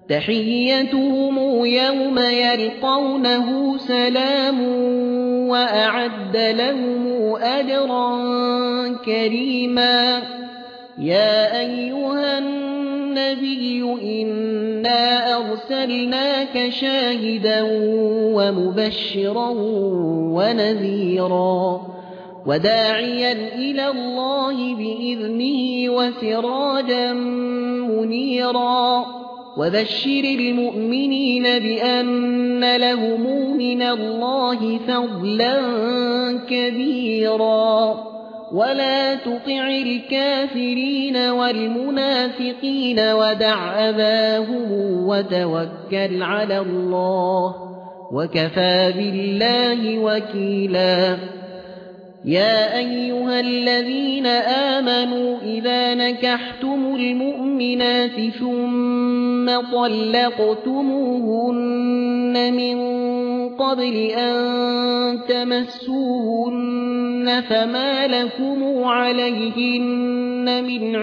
تحيتهم يوم يلقونه سلام وأعد لهم أجرا كريما يا أيها النبي إنا أرسلناك شاهدا ومبشرا ونذيرا وداعيا إلى الله بإذنه وسراجا منيرا وبشر المؤمنين بأن لهم من الله فضلا كبيرا ولا تطع الكافرين والمنافقين ودع أذاهم وتوكل على الله وكفى بالله وكيلا يا أيها الذين آمنوا إذا نكحتم المؤمنات ثم طلقتموهن من قبل أن تمسوهن فما لكم عليهن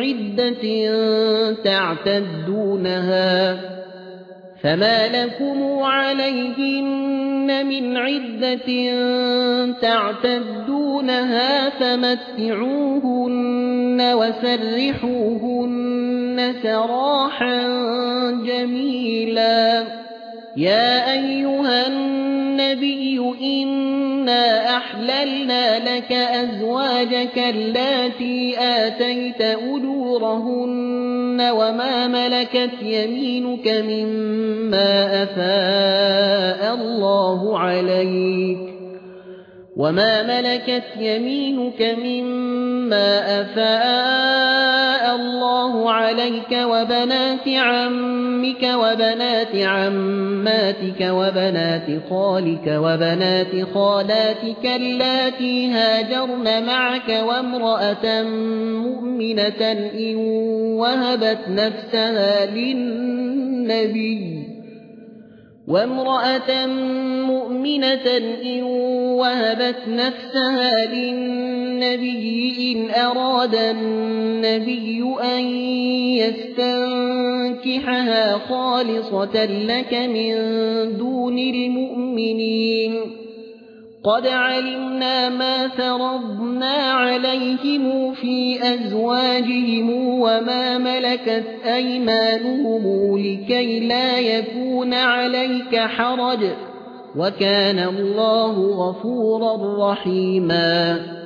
من عدة تعتدونها فمتعوهن وسرحوهن سراحا جميلا يا أيها النبي إنا أحللنا لك أزواجك اللاتي آتيت أجورهن وما ملكت يمينك مما أفاء الله عليك وبنات عمك وبنات عماتك وبنات خالك وبنات خالاتك اللاتي هاجرن معك وامرأة مؤمنة إن وهبت نفسها للنبي إن أراد النبي أن يستنكحها خالصة لك من دون المؤمنين قد علمنا ما فرضنا عليهم في أزواجهم وما ملكت أيمانهم لكي لا يكون عليك حرج وكان الله غفورا رحيما